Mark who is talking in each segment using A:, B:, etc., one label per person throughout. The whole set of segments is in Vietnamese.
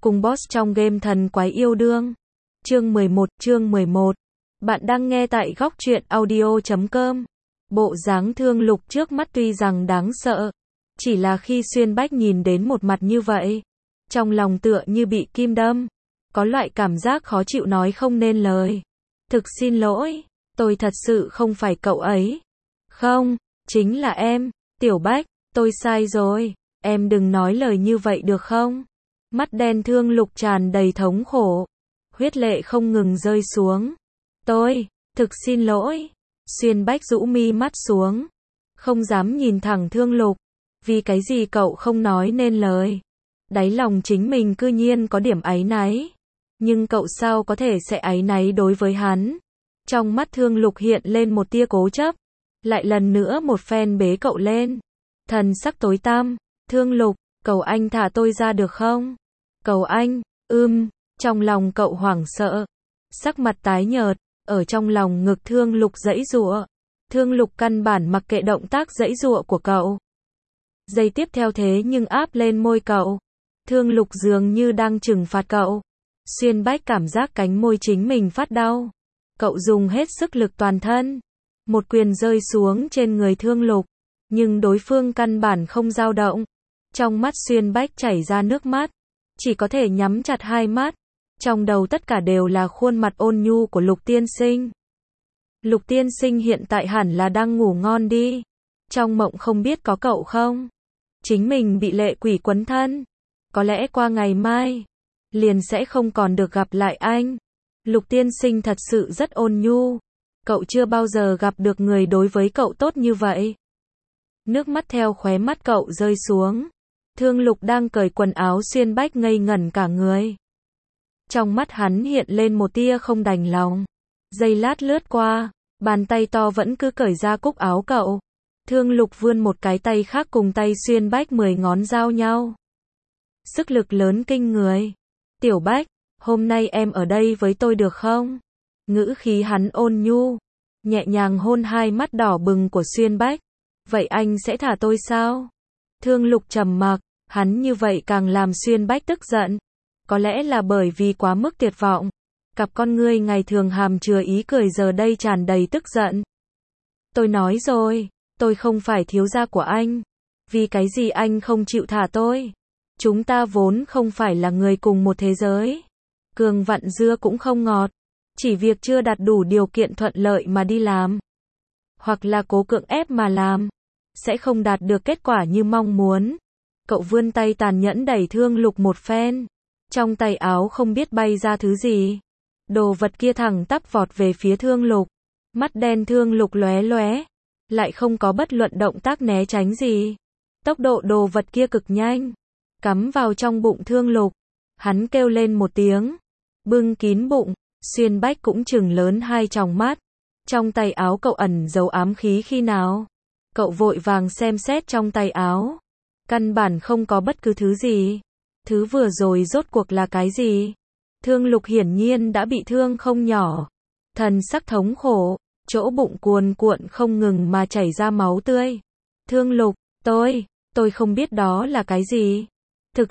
A: cùng boss trong game thần quái yêu đương. Chương 11. Bạn đang nghe tại góc truyện audio.com. Bộ dáng Thương Lục trước mắt tuy rằng đáng sợ, chỉ là khi Xuyên Bách nhìn đến một mặt như vậy, trong lòng tựa như bị kim đâm, có loại cảm giác khó chịu nói không nên lời. Thực xin lỗi, tôi thật sự không phải cậu ấy. Không, chính là em, Tiểu Bách, tôi sai rồi, em đừng nói lời như vậy được không? Mắt đen Thương Lục tràn đầy thống khổ, huyết lệ không ngừng rơi xuống. Tôi, thực xin lỗi. Xuyên Bách rũ mi mắt xuống, không dám nhìn thẳng Thương Lục. Vì cái gì cậu không nói nên lời? Đáy lòng chính mình cư nhiên có điểm áy náy. Nhưng cậu sao có thể sẽ áy náy đối với hắn? Trong mắt Thương Lục hiện lên một tia cố chấp, lại lần nữa một phen bế cậu lên. Thần sắc tối tăm, Thương Lục, cầu anh thả tôi ra được không? Cầu anh, trong lòng cậu hoảng sợ, sắc mặt tái nhợt, ở trong lòng ngực Thương Lục giãy giụa. Thương Lục căn bản mặc kệ động tác giãy giụa của cậu. Giây tiếp theo thế nhưng áp lên môi cậu. Thương Lục dường như đang trừng phạt cậu. Xuyên Bách cảm giác cánh môi chính mình phát đau. Cậu dùng hết sức lực toàn thân, một quyền rơi xuống trên người Thương Lục, nhưng đối phương căn bản không dao động. Trong mắt Xuyên Bách chảy ra nước mắt, chỉ có thể nhắm chặt hai mắt. Trong đầu tất cả đều là khuôn mặt ôn nhu của Lục tiên sinh. Lục tiên sinh hiện tại hẳn là đang ngủ ngon đi. Trong mộng không biết có cậu không? Chính mình bị lệ quỷ quấn thân. Có lẽ qua ngày mai, liền sẽ không còn được gặp lại anh. Lục tiên sinh thật sự rất ôn nhu. Cậu chưa bao giờ gặp được người đối với cậu tốt như vậy. Nước mắt theo khóe mắt cậu rơi xuống. Thương Lục đang cởi quần áo Xuyên Bách ngây ngẩn cả người. Trong mắt hắn hiện lên một tia không đành lòng. Giây lát lướt qua, bàn tay to vẫn cứ cởi ra cúc áo cậu. Thương Lục vươn một cái tay khác cùng tay Xuyên Bách 10 ngón giao nhau. Sức lực lớn kinh người. Tiểu Bách, hôm nay em ở đây với tôi được không? Ngữ khí hắn ôn nhu, nhẹ nhàng hôn hai mắt đỏ bừng của Xuyên Bách. Vậy anh sẽ thả tôi sao? Thương Lục trầm mặc, hắn như vậy càng làm Xuyên Bách tức giận. Có lẽ là bởi vì quá mức tuyệt vọng. Cặp con ngươi ngày thường hàm chứa ý cười giờ đây tràn đầy tức giận. Tôi nói rồi, tôi không phải thiếu gia của anh. Vì cái gì anh không chịu thả tôi? Chúng ta vốn không phải là người cùng một thế giới. Cường vặn dưa cũng không ngọt. Chỉ việc chưa đạt đủ điều kiện thuận lợi mà đi làm, hoặc là cố cưỡng ép mà làm, sẽ không đạt được kết quả như mong muốn. Cậu vươn tay tàn nhẫn đẩy Thương Lục một phen. Trong tay áo không biết bay ra thứ gì. Đồ vật kia thẳng tắp vọt về phía Thương Lục. Mắt đen Thương Lục lóe lóe, lại không có bất luận động tác né tránh gì. Tốc độ đồ vật kia cực nhanh, cắm vào trong bụng Thương Lục. Hắn kêu lên một tiếng, bưng kín bụng. Xuyên Bách cũng trừng lớn hai tròng mắt. Trong tay áo cậu ẩn giấu ám khí khi nào? Cậu vội vàng xem xét trong tay áo. Căn bản không có bất cứ thứ gì. Thứ vừa rồi rốt cuộc là cái gì? Thương Lục hiển nhiên đã bị thương không nhỏ. Thần sắc thống khổ, chỗ bụng cuồn cuộn không ngừng mà chảy ra máu tươi. Thương Lục, tôi không biết đó là cái gì. Thực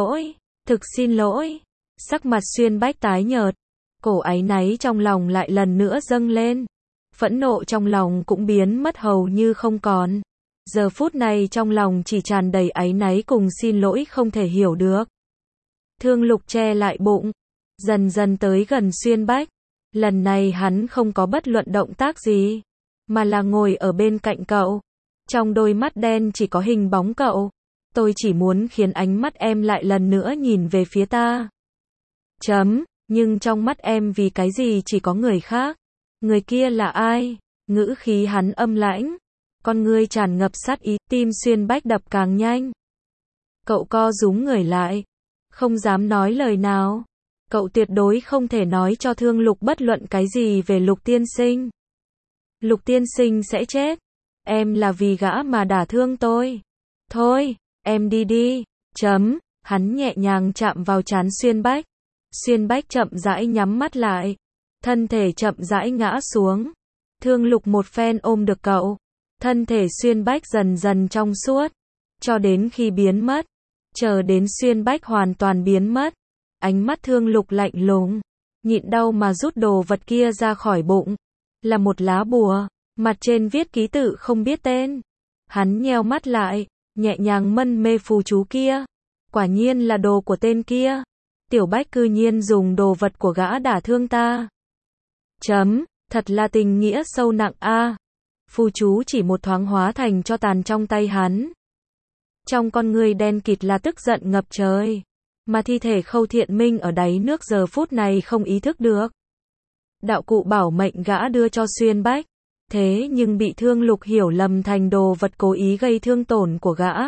A: xin lỗi. Sắc mặt Xuyên Bách tái nhợt. Cổ áy náy trong lòng lại lần nữa dâng lên. Phẫn nộ trong lòng cũng biến mất hầu như không còn. Giờ phút này trong lòng chỉ tràn đầy áy náy cùng xin lỗi không thể hiểu được. Thương Lục che lại bụng, dần dần tới gần Xuyên Bách. Lần này hắn không có bất luận động tác gì, mà là ngồi ở bên cạnh cậu. Trong đôi mắt đen chỉ có hình bóng cậu. Tôi chỉ muốn khiến ánh mắt em lại lần nữa nhìn về phía ta. Nhưng trong mắt em vì cái gì chỉ có người khác? Người kia là ai? Ngữ khí hắn âm lãnh, con ngươi tràn ngập sát ý. Tim Xuyên Bách đập càng nhanh. Cậu co rúm người lại, không dám nói lời nào. Cậu tuyệt đối không thể nói cho Thương Lục bất luận cái gì về Lục tiên sinh. Lục tiên sinh sẽ chết. Em là vì gã mà đả thương tôi. Thôi, em đi đi. Hắn nhẹ nhàng chạm vào trán Xuyên Bách. Xuyên Bách chậm rãi nhắm mắt lại, thân thể chậm rãi ngã xuống. Thương Lục một phen ôm được cậu. Thân thể Xuyên Bách dần dần trong suốt, cho đến khi biến mất. Chờ đến Xuyên Bách hoàn toàn biến mất, Ánh mắt Thương Lục lạnh lùng, nhịn đau mà rút đồ vật kia ra khỏi bụng. Là một lá bùa, mặt trên viết ký tự không biết tên. Hắn nheo mắt lại, nhẹ nhàng mân mê phù chú kia. Quả nhiên là đồ của tên kia. Tiểu Bách cư nhiên dùng đồ vật của gã đả thương ta. Thật là tình nghĩa sâu nặng a. Phù chú chỉ một thoáng hóa thành tro tàn trong tay hắn. Trong con người đen kịt là tức giận ngập trời. Mà thi thể Khâu Thiện Minh ở đáy nước giờ phút này không ý thức được. Đạo cụ bảo mệnh gã đưa cho Xuyên Bách. Thế nhưng bị Thương Lục hiểu lầm thành đồ vật cố ý gây thương tổn của gã.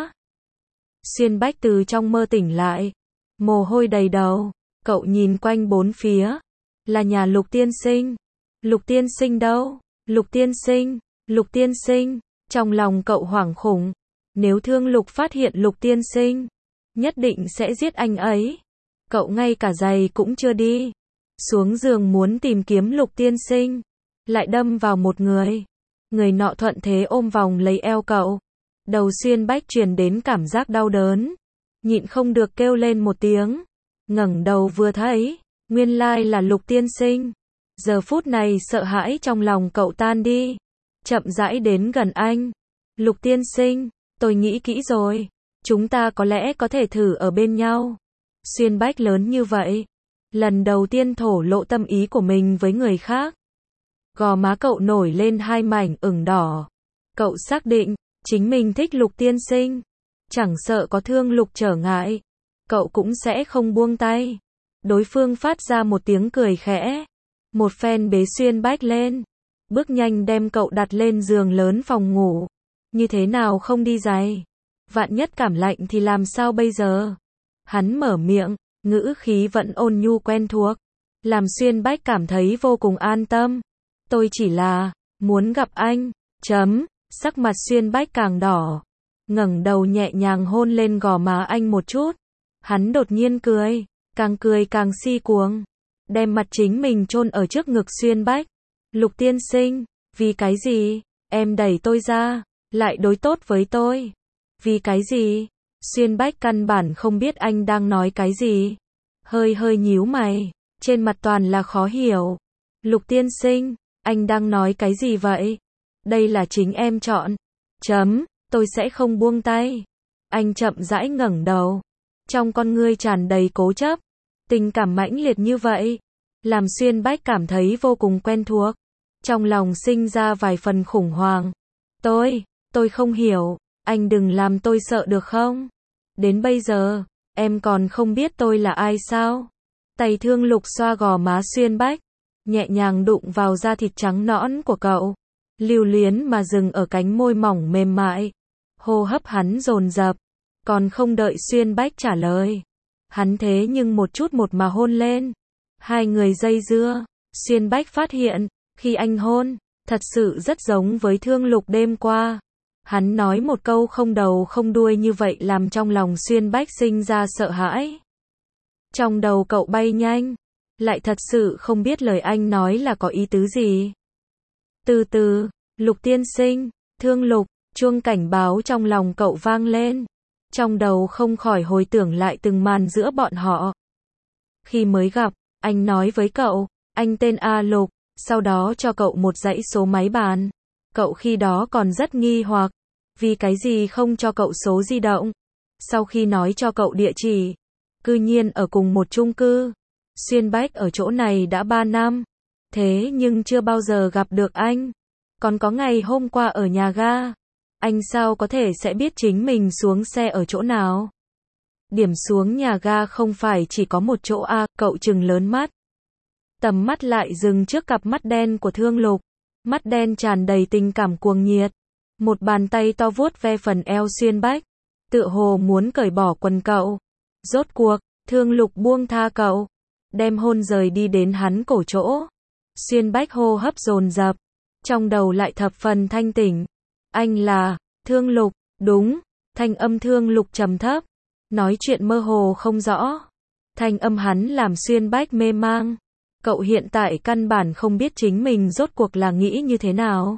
A: Xuyên Bách từ trong mơ tỉnh lại. Mồ hôi đầy đầu. Cậu nhìn quanh bốn phía. Là nhà Lục tiên sinh. Lục tiên sinh đâu? Lục tiên sinh, Lục tiên sinh. Trong lòng cậu hoảng khủng. Nếu Thương Lục phát hiện Lục tiên sinh, nhất định sẽ giết anh ấy. Cậu ngay cả giày cũng chưa đi. Xuống giường muốn tìm kiếm Lục tiên sinh. Lại đâm vào một người. Người nọ thuận thế ôm vòng lấy eo cậu. Đầu Xuyên Bách truyền đến cảm giác đau đớn. Nhịn không được kêu lên một tiếng. Ngẩng đầu vừa thấy, nguyên lai là Lục tiên sinh. Giờ phút này sợ hãi trong lòng cậu tan đi. Chậm rãi đến gần anh. Lục tiên sinh, tôi nghĩ kỹ rồi. Chúng ta có lẽ có thể thử ở bên nhau. Xuyên Bách lớn như vậy. Lần đầu tiên thổ lộ tâm ý của mình với người khác. Gò má cậu nổi lên hai mảnh ửng đỏ. Cậu xác định, chính mình thích Lục tiên sinh. Chẳng sợ có Thương Lục trở ngại. Cậu cũng sẽ không buông tay. Đối phương phát ra một tiếng cười khẽ. Một phen bế Xuyên Bách lên. Bước nhanh đem cậu đặt lên giường lớn phòng ngủ. Như thế nào không đi giày? Vạn nhất cảm lạnh thì làm sao bây giờ? Hắn mở miệng, ngữ khí vẫn ôn nhu quen thuộc. Làm Xuyên Bách cảm thấy vô cùng an tâm. Tôi chỉ là muốn gặp anh. Sắc mặt Xuyên Bách càng đỏ. Ngẩng đầu nhẹ nhàng hôn lên gò má anh một chút. Hắn đột nhiên cười càng si cuồng. Đem mặt chính mình chôn ở trước ngực Xuyên Bách. Lục tiên sinh, vì cái gì? Em đẩy tôi ra, lại đối tốt với tôi. Vì cái gì? Xuyên Bách căn bản không biết anh đang nói cái gì. Hơi nhíu mày, trên mặt toàn là khó hiểu. Lục tiên sinh, anh đang nói cái gì vậy? Đây là chính em chọn. Tôi sẽ không buông tay. Anh chậm rãi ngẩng đầu. Trong con ngươi tràn đầy cố chấp. Tình cảm mãnh liệt như vậy. Làm Xuyên Bách cảm thấy vô cùng quen thuộc. Trong lòng sinh ra vài phần khủng hoảng. Tôi không hiểu. Anh đừng làm tôi sợ được không? Đến bây giờ, em còn không biết tôi là ai sao? Tay Thương Lục xoa gò má Xuyên Bách. Nhẹ nhàng đụng vào da thịt trắng nõn của cậu. Lưu luyến mà dừng ở cánh môi mỏng mềm mại. Hô hấp hắn dồn dập. Còn không đợi Xuyên Bách trả lời. Hắn thế nhưng một chút một mà hôn lên. Hai người dây dưa. Xuyên Bách phát hiện, khi anh hôn, thật sự rất giống với Thương Lục đêm qua. Hắn nói một câu không đầu không đuôi như vậy làm trong lòng Xuyên Bách sinh ra sợ hãi. Trong đầu cậu bay nhanh. Lại thật sự không biết lời anh nói là có ý tứ gì. Từ từ, Lục tiên sinh, Thương Lục, chuông cảnh báo trong lòng cậu vang lên. Trong đầu không khỏi hồi tưởng lại từng màn giữa bọn họ. Khi mới gặp, anh nói với cậu, anh tên A Lục, sau đó cho cậu một dãy số máy bàn. Cậu khi đó còn rất nghi hoặc, vì cái gì không cho cậu số di động. Sau khi nói cho cậu địa chỉ, cư nhiên ở cùng một chung cư. Xuyên Bách ở chỗ này đã 3 năm, thế nhưng chưa bao giờ gặp được anh. Còn có ngày hôm qua ở nhà ga, anh sao có thể sẽ biết chính mình xuống xe ở chỗ nào? Điểm xuống nhà ga không phải chỉ có một chỗ à, cậu trừng lớn mắt. Tầm mắt lại dừng trước cặp mắt đen của Thương Lục. Mắt đen tràn đầy tình cảm cuồng nhiệt. Một bàn tay to vuốt ve phần eo Xuyên Bách. Tựa hồ muốn cởi bỏ quần cậu. Rốt cuộc, Thương Lục buông tha cậu. Đem hôn rời đi đến hắn cổ chỗ. Xuyên Bách hô hấp dồn dập. Trong đầu lại thập phần thanh tỉnh. Anh là Thương Lục, đúng. Thanh âm Thương Lục trầm thấp. Nói chuyện mơ hồ không rõ. Thanh âm hắn làm Xuyên Bách mê mang. Cậu hiện tại căn bản không biết chính mình rốt cuộc là nghĩ như thế nào.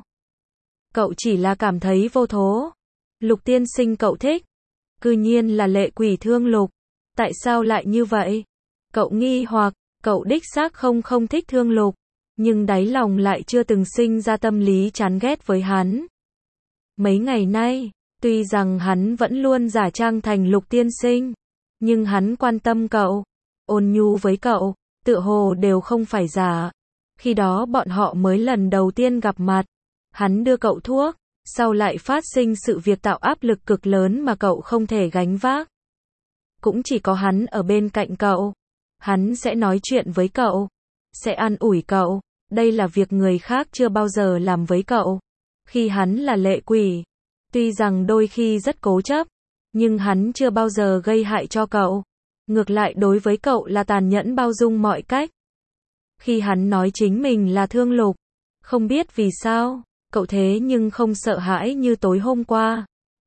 A: Cậu chỉ là cảm thấy vô thố. Lục tiên sinh cậu thích. Cư nhiên là lệ quỷ Thương Lục. Tại sao lại như vậy? Cậu nghi hoặc, cậu đích xác không thích Thương Lục, nhưng đáy lòng lại chưa từng sinh ra tâm lý chán ghét với hắn. Mấy ngày nay, tuy rằng hắn vẫn luôn giả trang thành Lục tiên sinh, nhưng hắn quan tâm cậu, ôn nhu với cậu, tựa hồ đều không phải giả. Khi đó bọn họ mới lần đầu tiên gặp mặt, hắn đưa cậu thuốc, sau lại phát sinh sự việc tạo áp lực cực lớn mà cậu không thể gánh vác. Cũng chỉ có hắn ở bên cạnh cậu, hắn sẽ nói chuyện với cậu, sẽ an ủi cậu, đây là việc người khác chưa bao giờ làm với cậu. Khi hắn là lệ quỷ, tuy rằng đôi khi rất cố chấp, nhưng hắn chưa bao giờ gây hại cho cậu. Ngược lại đối với cậu là tàn nhẫn bao dung mọi cách. Khi hắn nói chính mình là Thương Lục, không biết vì sao, cậu thế nhưng không sợ hãi như tối hôm qua.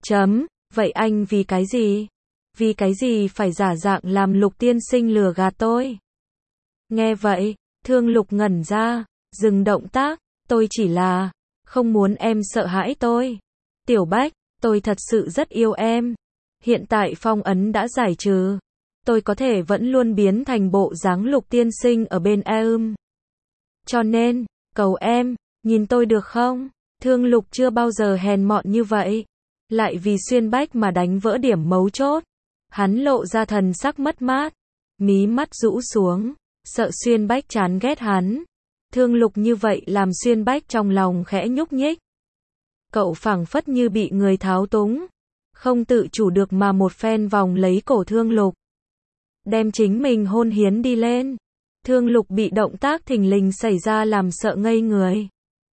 A: Vậy anh vì cái gì? Vì cái gì phải giả dạng làm Lục tiên sinh lừa gạt tôi? Nghe vậy, Thương Lục ngẩn ra, dừng động tác, tôi chỉ là không muốn em sợ hãi tôi. Tiểu Bách, tôi thật sự rất yêu em. Hiện tại phong ấn đã giải trừ, tôi có thể vẫn luôn biến thành bộ dáng Lục tiên sinh ở bên em. Cho nên, cầu em, nhìn tôi được không? Thương Lục chưa bao giờ hèn mọn như vậy, lại vì Xuyên Bách mà đánh vỡ điểm mấu chốt. Hắn lộ ra thần sắc mất mát, mí mắt rũ xuống, sợ Xuyên Bách chán ghét hắn. Thương Lục như vậy làm Xuyên Bách trong lòng khẽ nhúc nhích. Cậu phảng phất như bị người tháo túng, không tự chủ được mà một phen vòng lấy cổ Thương Lục, đem chính mình hôn hiến đi lên. Thương Lục bị động tác thình lình xảy ra làm sợ ngây người.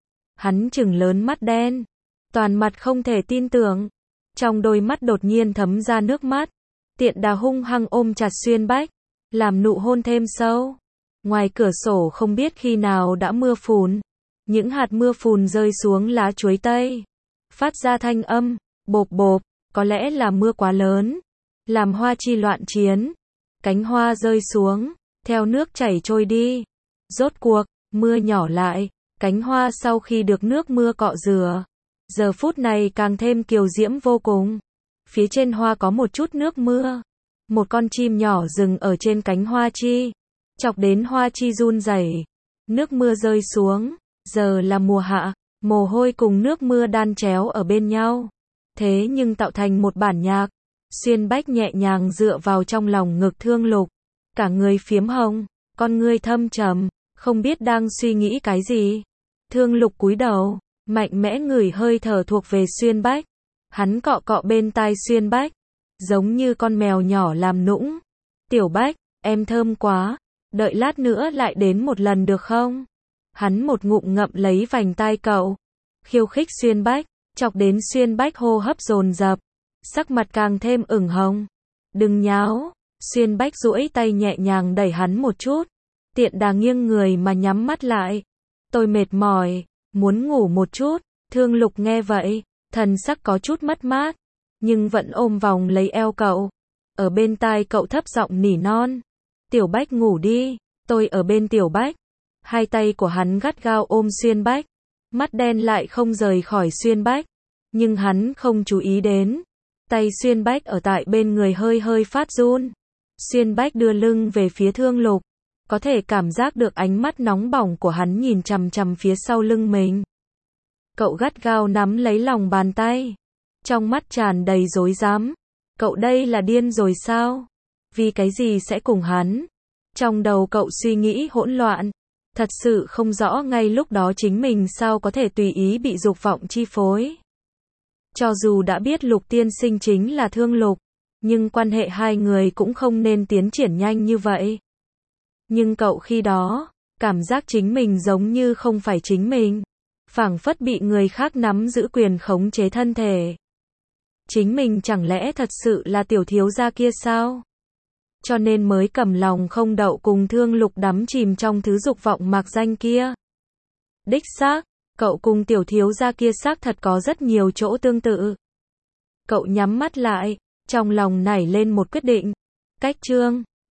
A: Hắn trừng lớn mắt đen, toàn mặt không thể tin tưởng, trong đôi mắt đột nhiên thấm ra nước mắt. Tiện đà hung hăng ôm chặt Xuyên Bách, làm nụ hôn thêm sâu. Ngoài cửa sổ không biết khi nào đã mưa phùn, những hạt mưa phùn rơi xuống lá chuối tây, phát ra thanh âm bộp bộp, có lẽ là mưa quá lớn, làm hoa chi loạn chiến. Cánh hoa rơi xuống, theo nước chảy trôi đi. Rốt cuộc, mưa nhỏ lại, cánh hoa sau khi được nước mưa cọ rửa, giờ phút này càng thêm kiều diễm vô cùng. Phía trên hoa có một chút nước mưa. Một con chim nhỏ dừng ở trên cánh hoa chi, chọc đến hoa chi run rẩy. Nước mưa rơi xuống, giờ là mùa hạ, mồ hôi cùng nước mưa đan chéo ở bên nhau. Thế nhưng tạo thành một bản nhạc. Xuyên Bách nhẹ nhàng dựa vào trong lòng ngực Thương Lục, cả người phiếm hồng, con ngươi thâm trầm, không biết đang suy nghĩ cái gì. Thương Lục cúi đầu, mạnh mẽ ngửi hơi thở thuộc về Xuyên Bách. Hắn cọ cọ bên tai Xuyên Bách, giống như con mèo nhỏ làm nũng. Tiểu Bách, em thơm quá, đợi lát nữa lại đến một lần được không? Hắn một ngụm ngậm lấy vành tai cậu, khiêu khích Xuyên Bách, chọc đến Xuyên Bách hô hấp dồn dập, sắc mặt càng thêm ửng hồng. Đừng nháo. Xuyên Bách duỗi tay nhẹ nhàng đẩy hắn một chút, tiện đà nghiêng người mà nhắm mắt lại. Tôi mệt mỏi, muốn ngủ một chút. Thương Lục nghe vậy, thần sắc có chút mất mát, nhưng vẫn ôm vòng lấy eo cậu, ở bên tai cậu thấp giọng nỉ non. Tiểu Bách ngủ đi, tôi ở bên Tiểu Bách. Hai tay của hắn gắt gao ôm Xuyên Bách, mắt đen lại không rời khỏi Xuyên Bách, nhưng hắn không chú ý đến. Tay Xuyên Bách ở tại bên người hơi hơi phát run. Xuyên Bách đưa lưng về phía Thương Lục, có thể cảm giác được ánh mắt nóng bỏng của hắn nhìn chằm chằm phía sau lưng mình. Cậu gắt gao nắm lấy lòng bàn tay, trong mắt tràn đầy rối rắm. Cậu đây là điên rồi sao? Vì cái gì sẽ cùng hắn? Trong đầu cậu suy nghĩ hỗn loạn, thật sự không rõ ngay lúc đó chính mình sao có thể tùy ý bị dục vọng chi phối. Cho dù đã biết Lục tiên sinh chính là Thương Lục, nhưng quan hệ hai người cũng không nên tiến triển nhanh như vậy. Nhưng cậu khi đó, cảm giác chính mình giống như không phải chính mình, phảng phất bị người khác nắm giữ quyền khống chế thân thể. Chính mình chẳng lẽ thật sự là tiểu thiếu gia kia sao? Cho nên mới cầm lòng không đậu cùng Thương Lục đắm chìm trong thứ dục vọng mạc danh kia. Đích xác, cậu cùng tiểu thiếu gia kia xác thật có rất nhiều chỗ tương tự. Cậu nhắm mắt lại, trong lòng nảy lên một quyết định. Cách chương